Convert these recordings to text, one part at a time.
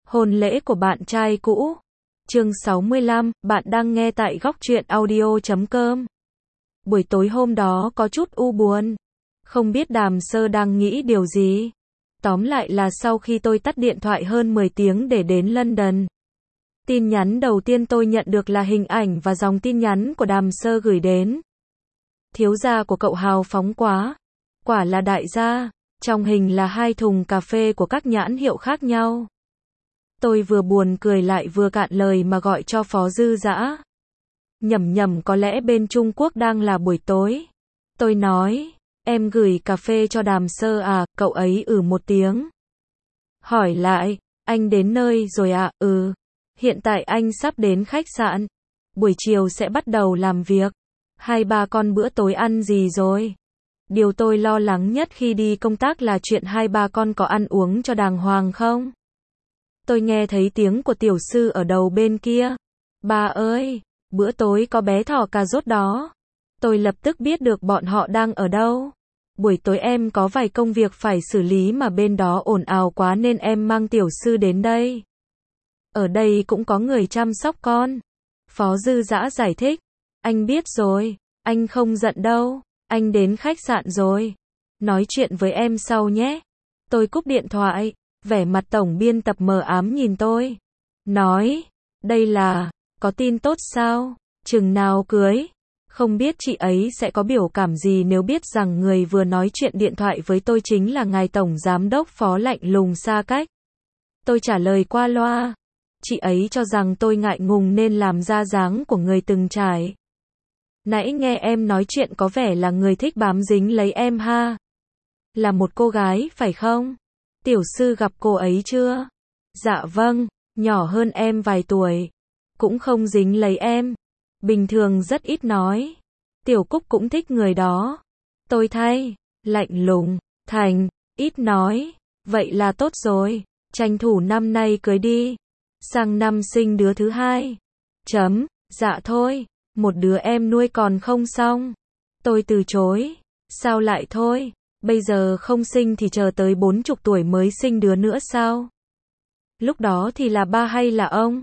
Hôn lễ của bạn trai cũ. Chương 65, bạn đang nghe tại góc truyện audio.com. Buổi tối hôm đó có chút u buồn. Không biết Đàm Sơ đang nghĩ điều gì. Tóm lại là sau khi tôi tắt điện thoại hơn 10 tiếng để đến London. Tin nhắn đầu tiên tôi nhận được là hình ảnh và dòng tin nhắn của Đàm Sơ gửi đến. Thiếu gia của cậu hào phóng quá. Quả là đại gia. Trong hình là 2 thùng cà phê của các nhãn hiệu khác nhau. Tôi vừa buồn cười lại vừa cạn lời mà gọi cho Phó Dư Dã. Nhầm có lẽ bên Trung Quốc đang là buổi tối. Tôi nói, em gửi cà phê cho Đàm Sơ à, cậu ấy một tiếng. Hỏi lại, anh đến nơi rồi à, hiện tại anh sắp đến khách sạn. Buổi chiều sẽ bắt đầu làm việc. 2-3 con bữa tối ăn gì rồi? Điều tôi lo lắng nhất khi đi công tác là chuyện 2-3 con có ăn uống cho đàng hoàng không? Tôi nghe thấy tiếng của tiểu sư ở đầu bên kia. Ba ơi, bữa tối có bé thỏ cà rốt đó. Tôi lập tức biết được bọn họ đang ở đâu. Buổi tối em có vài công việc phải xử lý mà bên đó ồn ào quá nên em mang tiểu sư đến đây. Ở đây cũng có người chăm sóc con. Phó Dư Dã giải thích. Anh biết rồi, anh không giận đâu. Anh đến khách sạn rồi. Nói chuyện với em sau nhé. Tôi cúp điện thoại. Vẻ mặt tổng biên tập mờ ám nhìn tôi. Nói, đây là, có tin tốt sao? Chừng nào cưới? Không biết chị ấy sẽ có biểu cảm gì nếu biết rằng người vừa nói chuyện điện thoại với tôi chính là ngài tổng giám đốc Phó lạnh lùng xa cách. Tôi trả lời qua loa. Chị ấy cho rằng tôi ngại ngùng nên làm ra dáng của người từng trải. Nãy nghe em nói chuyện có vẻ là người thích bám dính lấy em ha. Là một cô gái phải không? Tiểu sư gặp cô ấy chưa? Dạ vâng, nhỏ hơn em vài tuổi. Cũng không dính lấy em. Bình thường rất ít nói. Tiểu Cúc cũng thích người đó. Tôi thay, lạnh lùng, thành, ít nói. Vậy là tốt rồi. Tranh thủ năm nay cưới đi. Sang năm sinh đứa thứ hai. Dạ thôi, một đứa em nuôi còn không xong. Tôi từ chối. Sao lại thôi? Bây giờ không sinh thì chờ tới 40 tuổi mới sinh đứa nữa sao? Lúc đó thì là ba hay là ông?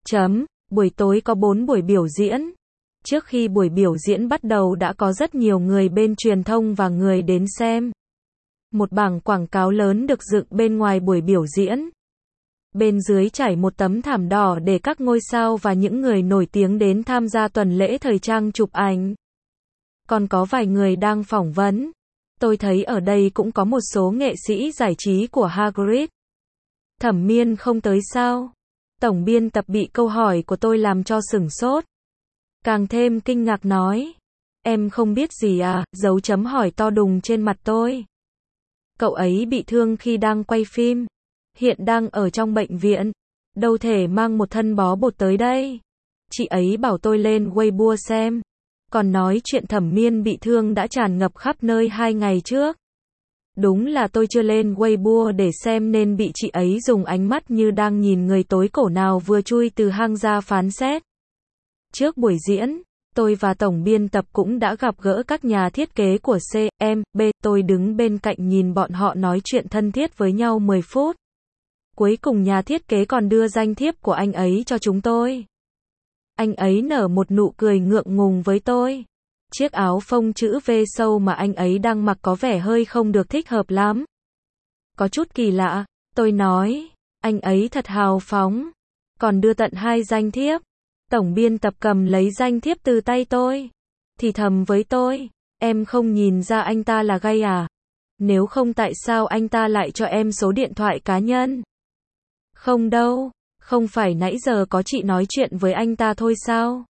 Buổi tối có 4 buổi biểu diễn. Trước khi buổi biểu diễn bắt đầu đã có rất nhiều người bên truyền thông và người đến xem. Một bảng quảng cáo lớn được dựng bên ngoài buổi biểu diễn. Bên dưới trải một tấm thảm đỏ để các ngôi sao và những người nổi tiếng đến tham gia tuần lễ thời trang chụp ảnh. Còn có vài người đang phỏng vấn. Tôi thấy ở đây cũng có một số nghệ sĩ giải trí của Hagrid. Thẩm Miên không tới sao? Tổng biên tập bị câu hỏi của tôi làm cho sửng sốt. Càng thêm kinh ngạc nói. Em không biết gì à? Dấu chấm hỏi to đùng trên mặt tôi. Cậu ấy bị thương khi đang quay phim. Hiện đang ở trong bệnh viện. Đâu thể mang một thân bó bột tới đây. Chị ấy bảo tôi lên Weibo xem. Còn nói chuyện Thẩm Miên bị thương đã tràn ngập khắp nơi 2 ngày trước. Đúng là tôi chưa lên Weibo để xem nên bị chị ấy dùng ánh mắt như đang nhìn người tối cổ nào vừa chui từ hang ra phán xét. Trước buổi diễn, tôi và tổng biên tập cũng đã gặp gỡ các nhà thiết kế của CMB. Tôi đứng bên cạnh nhìn bọn họ nói chuyện thân thiết với nhau 10 phút. Cuối cùng nhà thiết kế còn đưa danh thiếp của anh ấy cho chúng tôi. Anh ấy nở một nụ cười ngượng ngùng với tôi. Chiếc áo phông chữ V sâu mà anh ấy đang mặc có vẻ hơi không được thích hợp lắm. Có chút kỳ lạ, tôi nói. Anh ấy thật hào phóng. Còn đưa tận 2 danh thiếp. Tổng biên tập cầm lấy danh thiếp từ tay tôi. Thì thầm với tôi. Em không nhìn ra anh ta là gay à? Nếu không tại sao anh ta lại cho em số điện thoại cá nhân? Không đâu. Không phải nãy giờ có chị nói chuyện với anh ta thôi sao?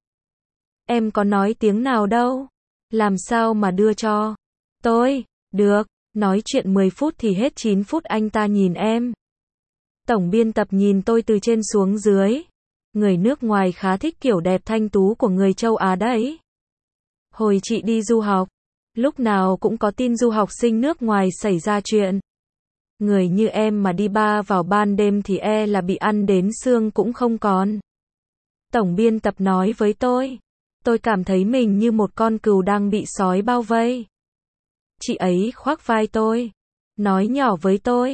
Em có nói tiếng nào đâu. Làm sao mà đưa cho tôi? Được, nói chuyện 10 phút thì hết 9 phút anh ta nhìn em. Tổng biên tập nhìn tôi từ trên xuống dưới. Người nước ngoài khá thích kiểu đẹp thanh tú của người châu Á đấy. Hồi chị đi du học, lúc nào cũng có tin du học sinh nước ngoài xảy ra chuyện. Người như em mà đi bar vào ban đêm thì là bị ăn đến xương cũng không còn. Tổng biên tập nói với tôi. Tôi cảm thấy mình như một con cừu đang bị sói bao vây. Chị ấy khoác vai tôi. Nói nhỏ với tôi.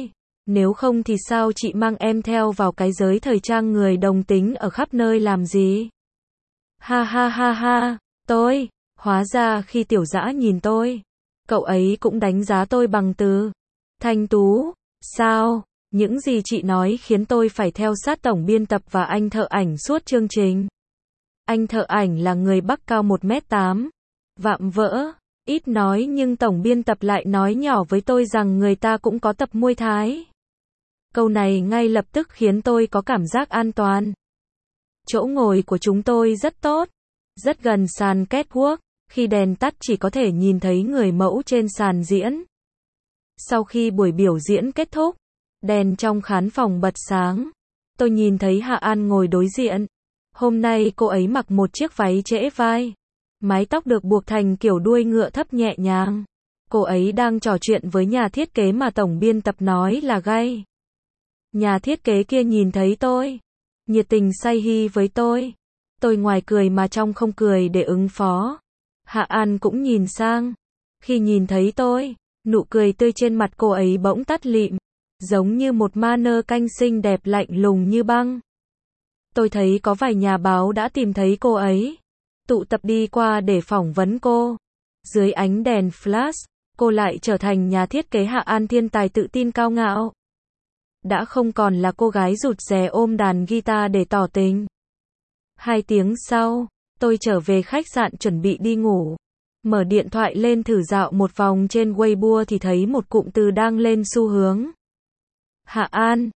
Nếu không thì sao chị mang em theo vào cái giới thời trang người đồng tính ở khắp nơi làm gì? Ha ha ha ha, hóa ra khi Tiểu Dã nhìn tôi, cậu ấy cũng đánh giá tôi bằng từ thanh tú. Sao? Những gì chị nói khiến tôi phải theo sát tổng biên tập và anh thợ ảnh suốt chương trình. Anh thợ ảnh là người Bắc cao 1m8, vạm vỡ, ít nói nhưng tổng biên tập lại nói nhỏ với tôi rằng người ta cũng có tập Muay Thái. Câu này ngay lập tức khiến tôi có cảm giác an toàn. Chỗ ngồi của chúng tôi rất tốt, rất gần sàn catwalk, khi đèn tắt chỉ có thể nhìn thấy người mẫu trên sàn diễn. Sau khi buổi biểu diễn kết thúc, đèn trong khán phòng bật sáng. Tôi nhìn thấy Hạ An ngồi đối diện. Hôm nay cô ấy mặc một chiếc váy trễ vai. Mái tóc được buộc thành kiểu đuôi ngựa thấp nhẹ nhàng. Cô ấy đang trò chuyện với nhà thiết kế mà tổng biên tập nói là gay. Nhà thiết kế kia nhìn thấy tôi, nhiệt tình say hi với tôi. Tôi ngoài cười mà trong không cười để ứng phó. Hạ An cũng nhìn sang. Khi nhìn thấy tôi, nụ cười tươi trên mặt cô ấy bỗng tắt lịm, giống như một ma nơ canh xinh đẹp lạnh lùng như băng. Tôi thấy có vài nhà báo đã tìm thấy cô ấy, tụ tập đi qua để phỏng vấn cô. Dưới ánh đèn flash, cô lại trở thành nhà thiết kế Hạ An thiên tài tự tin cao ngạo. Đã không còn là cô gái rụt rè ôm đàn guitar để tỏ tình. 2 tiếng sau, tôi trở về khách sạn chuẩn bị đi ngủ. Mở điện thoại lên thử dạo một vòng trên Weibo thì thấy một cụm từ đang lên xu hướng. Hạ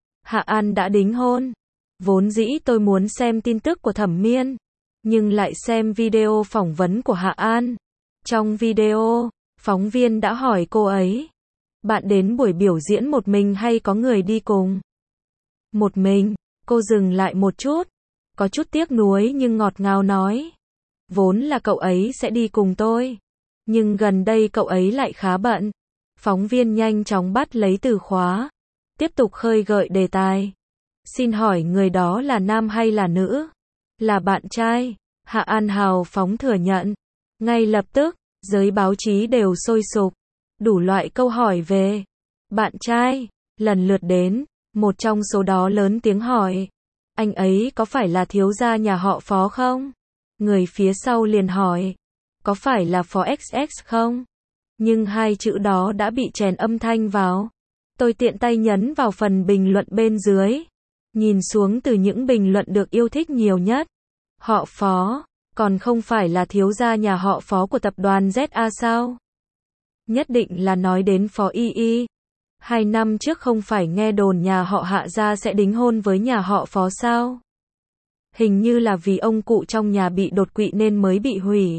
An đã đính hôn. Vốn dĩ tôi muốn xem tin tức của Thẩm Miên, nhưng lại xem video phỏng vấn của Hạ An. Trong video, phóng viên đã hỏi cô ấy, bạn đến buổi biểu diễn một mình hay có người đi cùng? Một mình. Cô dừng lại một chút, có chút tiếc nuối nhưng ngọt ngào nói, vốn là cậu ấy sẽ đi cùng tôi, nhưng gần đây cậu ấy lại khá bận. Phóng viên nhanh chóng bắt lấy từ khóa, tiếp tục khơi gợi đề tài. Xin hỏi người đó là nam hay là nữ? Là bạn trai. Hạ An hào phóng thừa nhận. Ngay lập tức, giới báo chí đều sôi sục. Đủ loại câu hỏi về bạn trai lần lượt đến. Một trong số đó lớn tiếng hỏi, anh ấy có phải là thiếu gia nhà họ Phó không? Người phía sau liền hỏi, có phải là Phó XX không? Nhưng 2 chữ đó đã bị chèn âm thanh vào. Tôi tiện tay nhấn vào phần bình luận bên dưới. Nhìn xuống từ những bình luận được yêu thích nhiều nhất. Họ Phó, còn không phải là thiếu gia nhà họ Phó của tập đoàn ZA sao? Nhất định là nói đến Phó Y. 2 năm trước không phải nghe đồn nhà họ Hạ gia sẽ đính hôn với nhà họ Phó sao? Hình như là vì ông cụ trong nhà bị đột quỵ nên mới bị hủy.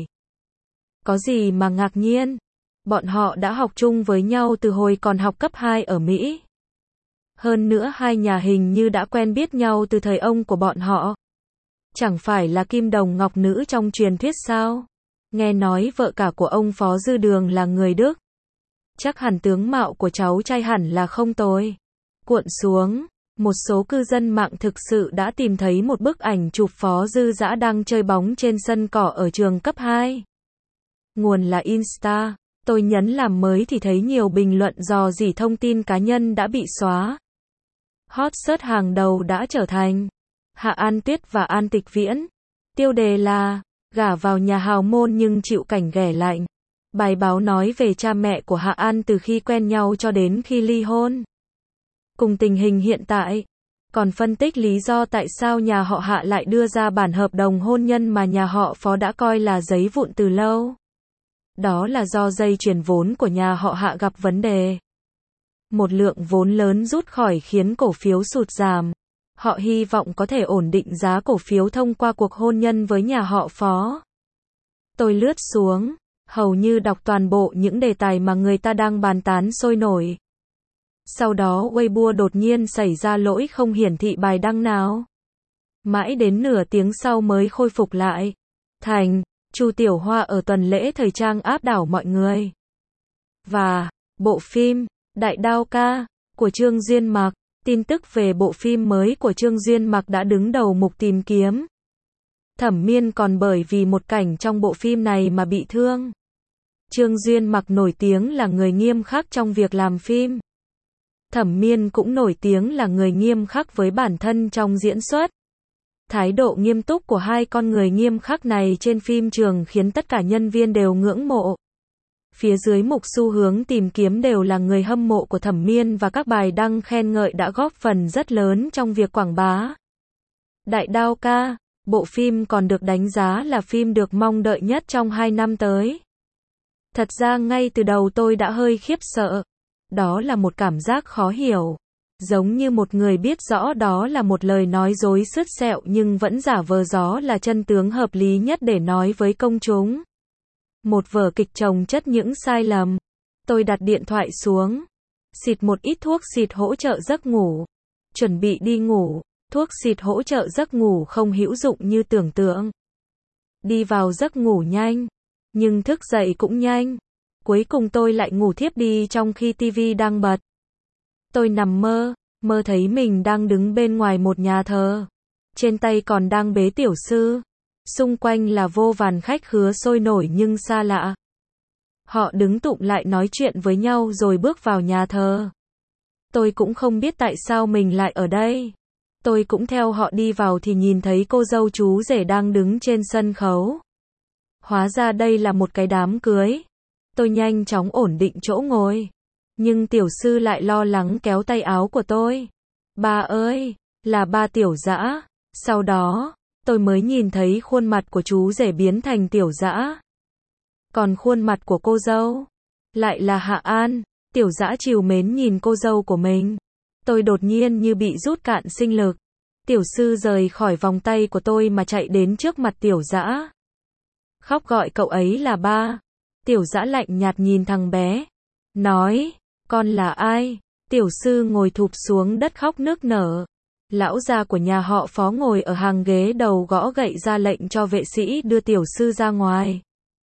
Có gì mà ngạc nhiên? Bọn họ đã học chung với nhau từ hồi còn học cấp 2 ở Mỹ. Hơn nữa 2 nhà hình như đã quen biết nhau từ thời ông của bọn họ. Chẳng phải là kim đồng ngọc nữ trong truyền thuyết sao? Nghe nói vợ cả của ông Phó Dư Đường là người Đức. Chắc hẳn tướng mạo của cháu trai hẳn là không tồi. Cuộn xuống, một số cư dân mạng thực sự đã tìm thấy một bức ảnh chụp Phó Dư Dã đang chơi bóng trên sân cỏ ở trường cấp 2. Nguồn là Insta. Tôi nhấn làm mới thì thấy nhiều bình luận rò rỉ thông tin cá nhân đã bị xóa. Hot search hàng đầu đã trở thành Hạ An Tuyết và An Tịch Viễn. Tiêu đề là gả vào nhà hào môn nhưng chịu cảnh ghẻ lạnh. Bài báo nói về cha mẹ của Hạ An từ khi quen nhau cho đến khi ly hôn. Cùng tình hình hiện tại. Còn phân tích lý do tại sao nhà họ Hạ lại đưa ra bản hợp đồng hôn nhân mà nhà họ Phó đã coi là giấy vụn từ lâu. Đó là do dây chuyền vốn của nhà họ Hạ gặp vấn đề. Một lượng vốn lớn rút khỏi khiến cổ phiếu sụt giảm. Họ hy vọng có thể ổn định giá cổ phiếu thông qua cuộc hôn nhân với nhà họ Phó. Tôi lướt xuống, hầu như đọc toàn bộ những đề tài mà người ta đang bàn tán sôi nổi. Sau đó Weibo đột nhiên xảy ra lỗi không hiển thị bài đăng nào. Mãi đến nửa tiếng sau mới khôi phục lại. Chu Tiểu Hoa ở tuần lễ thời trang áp đảo mọi người. Và bộ phim Đại Đao Ca của Trương Duyên Mạc. Tin tức về bộ phim mới của Trương Duyên Mạc đã đứng đầu mục tìm kiếm. Thẩm Miên còn bởi vì một cảnh trong bộ phim này mà bị thương. Trương Duyên Mạc nổi tiếng là người nghiêm khắc trong việc làm phim. Thẩm Miên cũng nổi tiếng là người nghiêm khắc với bản thân trong diễn xuất. Thái độ nghiêm túc của hai con người nghiêm khắc này trên phim trường khiến tất cả nhân viên đều ngưỡng mộ. Phía dưới mục xu hướng tìm kiếm đều là người hâm mộ của Thẩm Miên và các bài đăng khen ngợi đã góp phần rất lớn trong việc quảng bá. Đại Đao Ca, bộ phim còn được đánh giá là phim được mong đợi nhất trong 2 năm tới. Thật ra ngay từ đầu tôi đã hơi khiếp sợ. Đó là một cảm giác khó hiểu. Giống như một người biết rõ đó là một lời nói dối sứt sẹo nhưng vẫn giả vờ đó là chân tướng hợp lý nhất để nói với công chúng. Một vở kịch chồng chất những sai lầm. Tôi đặt điện thoại xuống. Xịt một ít thuốc xịt hỗ trợ giấc ngủ. Chuẩn bị đi ngủ. Thuốc xịt hỗ trợ giấc ngủ không hữu dụng như tưởng tượng. Đi vào giấc ngủ nhanh. Nhưng thức dậy cũng nhanh. Cuối cùng tôi lại ngủ thiếp đi trong khi tivi đang bật. Tôi nằm mơ thấy mình đang đứng bên ngoài một nhà thờ. Trên tay còn đang bế tiểu sư. Xung quanh là vô vàn khách khứa sôi nổi nhưng xa lạ. Họ đứng tụm lại nói chuyện với nhau rồi bước vào nhà thờ. Tôi cũng không biết tại sao mình lại ở đây. Tôi cũng theo họ đi vào thì nhìn thấy cô dâu chú rể đang đứng trên sân khấu. Hóa ra đây là một cái đám cưới. Tôi nhanh chóng ổn định chỗ ngồi. Nhưng tiểu sư lại lo lắng kéo tay áo của tôi. Ba ơi, là ba Tiểu Dã. Sau đó, tôi mới nhìn thấy khuôn mặt của chú rể biến thành Tiểu Dã. Còn khuôn mặt của cô dâu lại là Hạ An. Tiểu Dã trìu mến nhìn cô dâu của mình. Tôi đột nhiên như bị rút cạn sinh lực. Tiểu sư rời khỏi vòng tay của tôi mà chạy đến trước mặt Tiểu Dã. Khóc gọi cậu ấy là ba. Tiểu Dã lạnh nhạt nhìn thằng bé. Nói, con là ai? Tiểu sư ngồi thụp xuống đất khóc nức nở. Lão gia của nhà họ Phó ngồi ở hàng ghế đầu gõ gậy ra lệnh cho vệ sĩ đưa tiểu sư ra ngoài.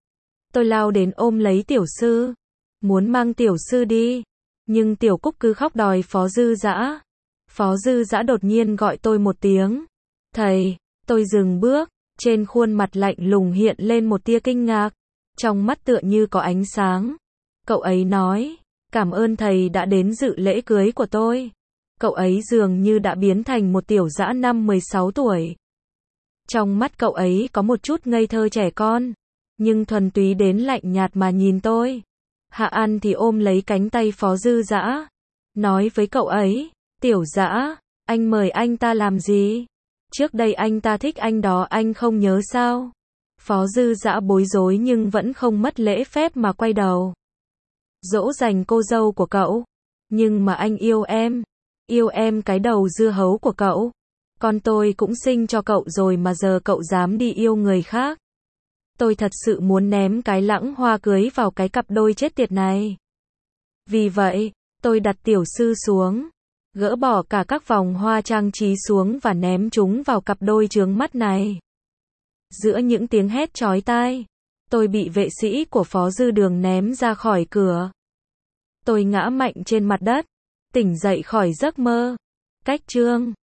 Tôi lao đến ôm lấy tiểu sư. Muốn mang tiểu sư đi. Nhưng tiểu Cúc cứ khóc đòi Phó Dư Dã. Phó Dư Dã đột nhiên gọi tôi một tiếng. Thầy, tôi dừng bước. Trên khuôn mặt lạnh lùng hiện lên một tia kinh ngạc. Trong mắt tựa như có ánh sáng. Cậu ấy nói, cảm ơn thầy đã đến dự lễ cưới của tôi. Cậu ấy dường như đã biến thành một Tiểu Dã năm 16 tuổi. Trong mắt cậu ấy có một chút ngây thơ trẻ con, nhưng thuần túy đến lạnh nhạt mà nhìn tôi. Hạ An thì ôm lấy cánh tay Phó Dư Dã, nói với cậu ấy, Tiểu Dã, anh mời anh ta làm gì? Trước đây anh ta thích anh đó anh không nhớ sao? Phó Dư Dã bối rối nhưng vẫn không mất lễ phép mà quay đầu. Dỗ dành cô dâu của cậu. Nhưng mà anh yêu em cái đầu dưa hấu của cậu. Con tôi cũng sinh cho cậu rồi mà giờ cậu dám đi yêu người khác. Tôi thật sự muốn ném cái lẵng hoa cưới vào cái cặp đôi chết tiệt này. Vì vậy, tôi đặt tiểu sư xuống, gỡ bỏ cả các vòng hoa trang trí xuống và ném chúng vào cặp đôi chướng mắt này. Giữa những tiếng hét chói tai, tôi bị vệ sĩ của Phó Dư Đường ném ra khỏi cửa. Tôi ngã mạnh trên mặt đất, tỉnh dậy khỏi giấc mơ. Cách chương